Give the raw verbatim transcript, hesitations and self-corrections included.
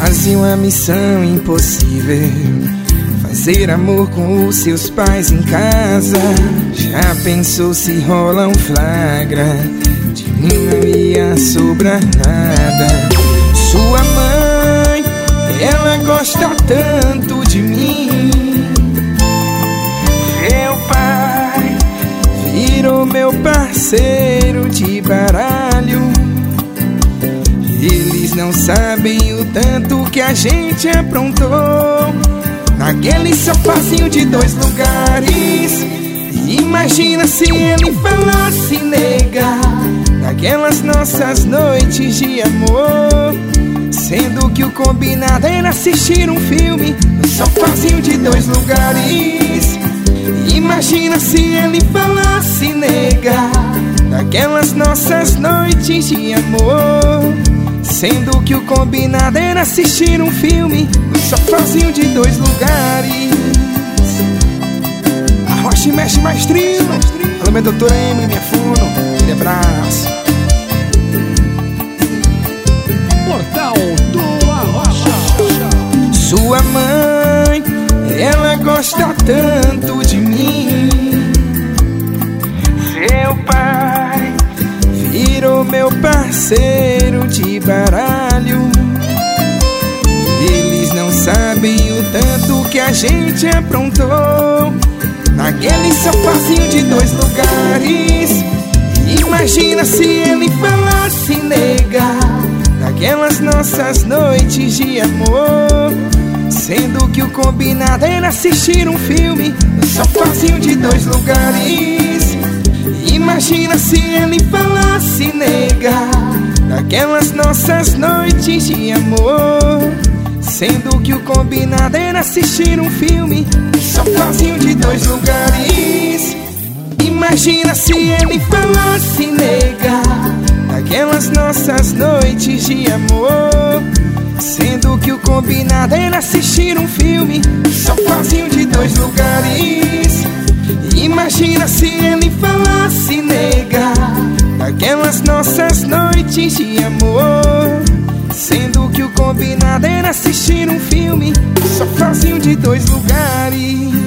quase uma missão impossível. Fazer amor com os seus pais em casa. Já pensou se rola um flagra? De mim não ia sobrar nada. Sua mãe, ela gosta tanto de mim. Meu pai virou meu parceiro de baralho. Eles não sabem o tanto que a gente aprontou naquele sofazinho de dois lugares. Imagina se ele falasse, nega, naquelas nossas noites de amor, sendo que o combinado era assistir um filme no sofazinho de dois lugares. Imagina se ele falasse, nega, naquelas nossas noites de amor, sendo que o combinado era assistir um filme no sofazinho de dois lugares. Arrocha e mexe maestrinho. Alô, minha doutora Emily, minha fono, aquele abraço. Portal do Arrocha. Sua mãe, ela gosta tanto de mim. Seu pai virou meu parceiro de baralho. Eles não sabem o tanto que a gente aprontou naquele sofazinho de dois lugares. Imagina se ele falasse, nega, naquelas nossas noites de amor, sendo que o combinado era assistir um filme no sofazinho de dois lugares. Imagina se ele falasse, nega, naquelas nossas noites de amor, sendo que o combinado era assistir um filme no sofazinho de dois lugares. Imagina se ele falasse, nega, naquelas nossas noites de amor, sendo que o combinado era assistir um filme no sofazinho de dois lugares. Imagina se ele falasse, nega, naquelas nossas noites de amor, sendo que o combinado era assistir um filme no sofazinho de dois lugares.